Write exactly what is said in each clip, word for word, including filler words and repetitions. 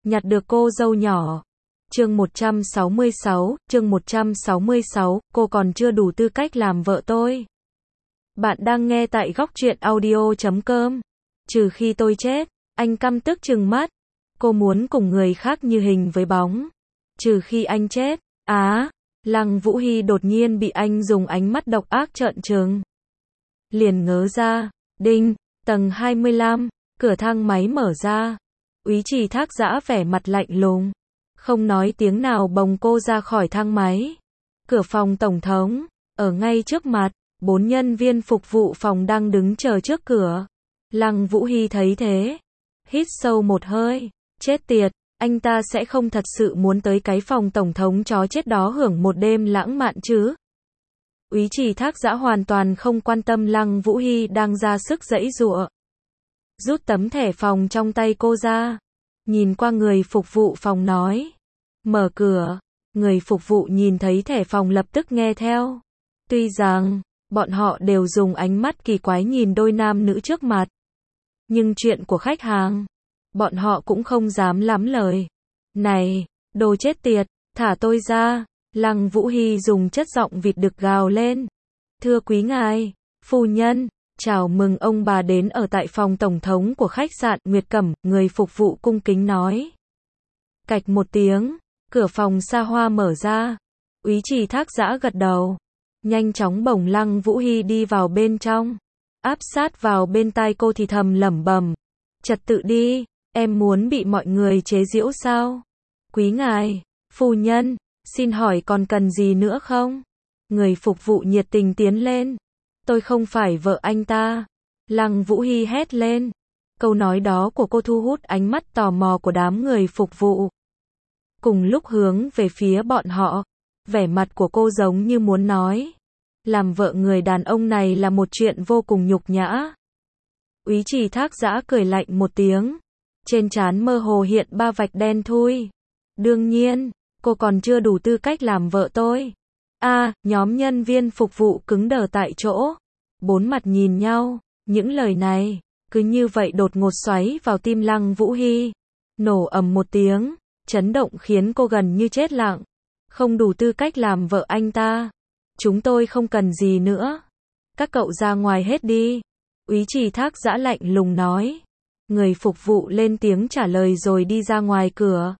nhặt được cô dâu nhỏ. Chương một trăm sáu mươi sáu, chương một trăm sáu mươi sáu, cô còn chưa đủ tư cách làm vợ tôi. Bạn đang nghe tại góc truyện audio chấm com. Trừ khi tôi chết, anh căm tức trừng mắt. Cô muốn cùng người khác như hình với bóng. Trừ khi anh chết. Á, Lăng Vũ Hy đột nhiên bị anh dùng ánh mắt độc ác trợn trừng. Liền ngớ ra. Đinh, tầng hai mươi lăm, cửa thang máy mở ra. Úy Trì Thác Dã vẻ mặt lạnh lùng, không nói tiếng nào bồng cô ra khỏi thang máy. Cửa phòng tổng thống, ở ngay trước mặt, bốn nhân viên phục vụ phòng đang đứng chờ trước cửa. Lăng Vũ Hy thấy thế, hít sâu một hơi, chết tiệt, anh ta sẽ không thật sự muốn tới cái phòng tổng thống chó chết đó hưởng một đêm lãng mạn chứ. Úy Trì Thác Dã hoàn toàn không quan tâm Lăng Vũ Hy đang ra sức giãy giụa. Rút tấm thẻ phòng trong tay cô ra, nhìn qua người phục vụ phòng nói, mở cửa. Người phục vụ nhìn thấy thẻ phòng lập tức nghe theo. Tuy rằng, bọn họ đều dùng ánh mắt kỳ quái nhìn đôi nam nữ trước mặt. Nhưng chuyện của khách hàng, bọn họ cũng không dám lắm lời. Này, đồ chết tiệt, thả tôi ra. Lăng Vũ Hy dùng chất giọng vịt đực gào lên. Thưa quý ngài, phu nhân, chào mừng ông bà đến ở tại phòng tổng thống của khách sạn Nguyệt Cẩm, người phục vụ cung kính nói. Cạch một tiếng, cửa phòng xa hoa mở ra. Úy Trì Thác Dã gật đầu, nhanh chóng bổng Lăng Vũ Hy đi vào bên trong, áp sát vào bên tai cô thì thầm lẩm bẩm, trật tự đi, em muốn bị mọi người chế giễu sao? Quý ngài, phu nhân, xin hỏi còn cần gì nữa không? Người phục vụ nhiệt tình tiến lên. Tôi không phải vợ anh ta. Lăng Vũ Hy hét lên. Câu nói đó của cô thu hút ánh mắt tò mò của đám người phục vụ. Cùng lúc hướng về phía bọn họ, vẻ mặt của cô giống như muốn nói, làm vợ người đàn ông này là một chuyện vô cùng nhục nhã. Úy Trì Thác Dã cười lạnh một tiếng, trên trán mơ hồ hiện ba vạch đen thui. Đương nhiên, cô còn chưa đủ tư cách làm vợ tôi. A, à, nhóm nhân viên phục vụ cứng đờ tại chỗ, bốn mặt nhìn nhau, những lời này cứ như vậy đột ngột xoáy vào tim Lăng Vũ Hy, nổ ầm một tiếng, chấn động khiến cô gần như chết lặng. Không đủ tư cách làm vợ anh ta. Chúng tôi không cần gì nữa. Các cậu ra ngoài hết đi. Úy Trì Thác Dã lạnh lùng nói. Người phục vụ lên tiếng trả lời rồi đi ra ngoài cửa.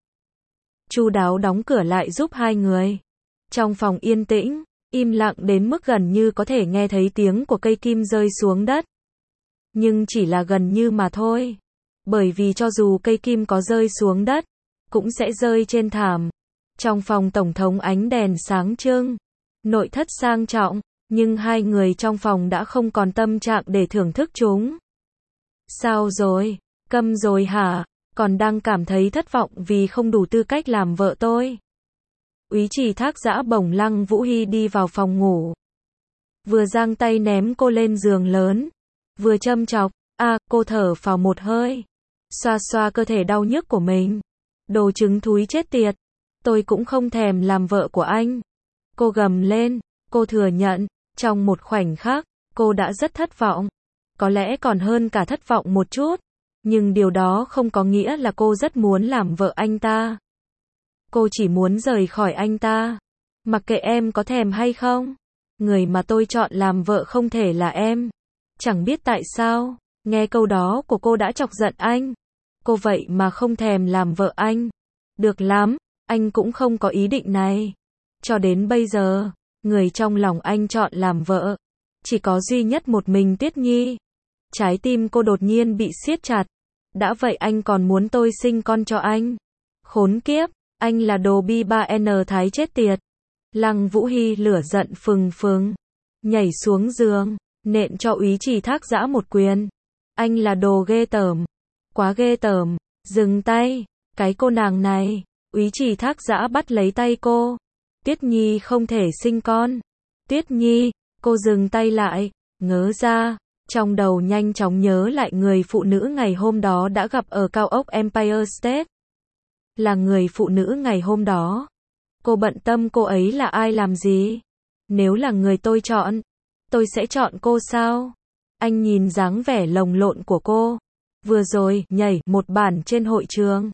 Chu đáo đóng cửa lại giúp hai người. Trong phòng yên tĩnh, im lặng đến mức gần như có thể nghe thấy tiếng của cây kim rơi xuống đất. Nhưng chỉ là gần như mà thôi. Bởi vì cho dù cây kim có rơi xuống đất, cũng sẽ rơi trên thảm. Trong phòng tổng thống ánh đèn sáng trưng, nội thất sang trọng, nhưng hai người trong phòng đã không còn tâm trạng để thưởng thức chúng. Sao rồi? Câm rồi hả? Còn đang cảm thấy thất vọng vì không đủ tư cách làm vợ tôi. Úy Trì Thác Dã bổng Lăng Vũ Hy đi vào phòng ngủ. Vừa giang tay ném cô lên giường lớn, vừa châm chọc, a, à, cô thở phào một hơi, xoa xoa cơ thể đau nhức của mình. Đồ trứng thúi chết tiệt, tôi cũng không thèm làm vợ của anh. Cô gầm lên, cô thừa nhận, trong một khoảnh khắc, cô đã rất thất vọng. Có lẽ còn hơn cả thất vọng một chút, nhưng điều đó không có nghĩa là cô rất muốn làm vợ anh ta. Cô chỉ muốn rời khỏi anh ta. Mặc kệ em có thèm hay không, người mà tôi chọn làm vợ không thể là em. Chẳng biết tại sao, nghe câu đó của cô đã chọc giận anh. Cô vậy mà không thèm làm vợ anh. Được lắm, anh cũng không có ý định này. Cho đến bây giờ, người trong lòng anh chọn làm vợ chỉ có duy nhất một mình Tuyết Nhi. Trái tim cô đột nhiên bị siết chặt. Đã vậy anh còn muốn tôi sinh con cho anh. Khốn kiếp, anh là đồ bi ba N thái chết tiệt. Lăng Vũ Hy lửa giận phừng phừng, nhảy xuống giường, nện cho Úy Trì Thác Dã một quyền. Anh là đồ ghê tởm, quá ghê tởm, dừng tay, cái cô nàng này. Úy Trì Thác Dã bắt lấy tay cô. Tuyết Nhi không thể sinh con. Tuyết Nhi, cô dừng tay lại, ngớ ra, trong đầu nhanh chóng nhớ lại người phụ nữ ngày hôm đó đã gặp ở cao ốc Empire State. Là người phụ nữ ngày hôm đó. Cô bận tâm cô ấy là ai làm gì? Nếu là người tôi chọn, tôi sẽ chọn cô sao? Anh nhìn dáng vẻ lồng lộn của cô. Vừa rồi, nhảy một bản trên hội trường.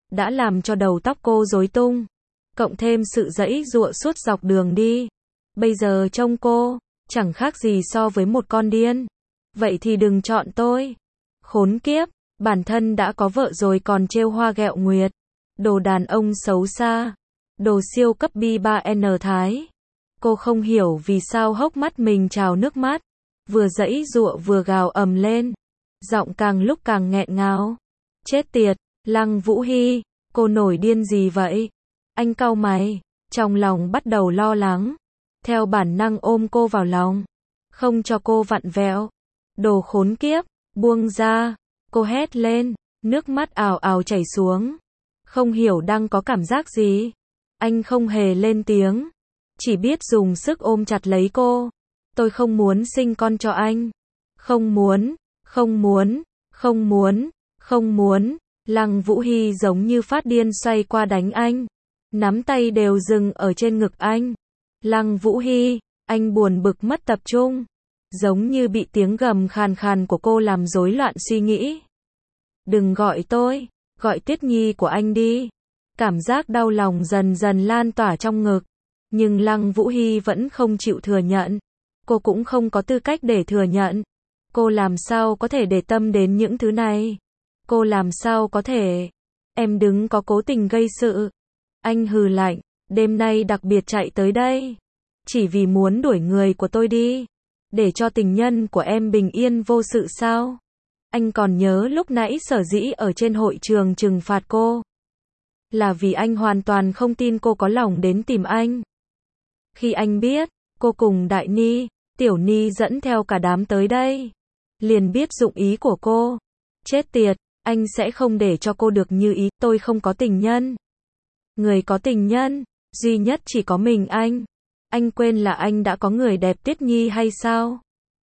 đã làm cho đầu tóc cô rối tung. Cộng thêm sự giãy giụa suốt dọc đường đi. Bây giờ trông cô, chẳng khác gì so với một con điên. Vậy thì đừng chọn tôi. Khốn kiếp, bản thân đã có vợ rồi còn trêu hoa ghẹo nguyệt. Đồ đàn ông xấu xa. Đồ siêu cấp B ba N Thái. Cô không hiểu vì sao hốc mắt mình trào nước mắt. Vừa giãy giụa vừa gào ầm lên. Giọng càng lúc càng nghẹn ngào. Chết tiệt, Lăng Vũ Hy, cô nổi điên gì vậy? Anh cau mày, trong lòng bắt đầu lo lắng. Theo bản năng ôm cô vào lòng. Không cho cô vặn vẹo. Đồ khốn kiếp, buông ra. Cô hét lên, nước mắt ào ào chảy xuống. Không hiểu đang có cảm giác gì. Anh không hề lên tiếng. Chỉ biết dùng sức ôm chặt lấy cô. Tôi không muốn sinh con cho anh. Không muốn, không muốn, không muốn, không muốn. Lăng Vũ Hy giống như phát điên xoay qua đánh anh. Nắm tay đều dừng ở trên ngực anh. Lăng Vũ Hy, anh buồn bực mất tập trung. Giống như bị tiếng gầm khàn khàn của cô làm rối loạn suy nghĩ. Đừng gọi tôi, gọi Tuyết Nhi của anh đi. Cảm giác đau lòng dần dần lan tỏa trong ngực. Nhưng Lăng Vũ Hy vẫn không chịu thừa nhận. Cô cũng không có tư cách để thừa nhận. Cô làm sao có thể để tâm đến những thứ này? Cô làm sao có thể? Em đừng có cố tình gây sự. Anh hừ lạnh, đêm nay đặc biệt chạy tới đây. Chỉ vì muốn đuổi người của tôi đi. Để cho tình nhân của em bình yên vô sự sao? Anh còn nhớ lúc nãy sở dĩ ở trên hội trường trừng phạt cô. Là vì anh hoàn toàn không tin cô có lòng đến tìm anh. Khi anh biết, cô cùng Đại Ni, Tiểu Ni dẫn theo cả đám tới đây. Liền biết dụng ý của cô. Chết tiệt, anh sẽ không để cho cô được như ý, tôi không có tình nhân. Người có tình nhân, duy nhất chỉ có mình anh. Anh quên là anh đã có người đẹp Tuyết Nhi hay sao?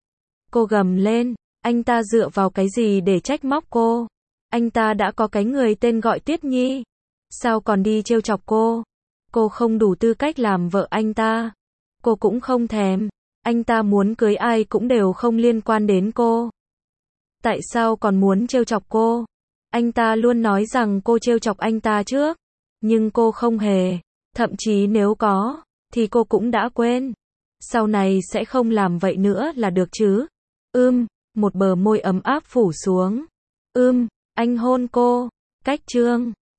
Cô gầm lên, anh ta dựa vào cái gì để trách móc cô? Anh ta đã có cái người tên gọi Tuyết Nhi. Sao còn đi trêu chọc cô? Cô không đủ tư cách làm vợ anh ta. Cô cũng không thèm. Anh ta muốn cưới ai cũng đều không liên quan đến cô. Tại sao còn muốn trêu chọc cô? Anh ta luôn nói rằng cô trêu chọc anh ta trước. Nhưng cô không hề. Thậm chí nếu có, thì cô cũng đã quên. Sau này sẽ không làm vậy nữa là được chứ. Ưm, một bờ môi ấm áp phủ xuống. Ưm, anh hôn cô. Cách chương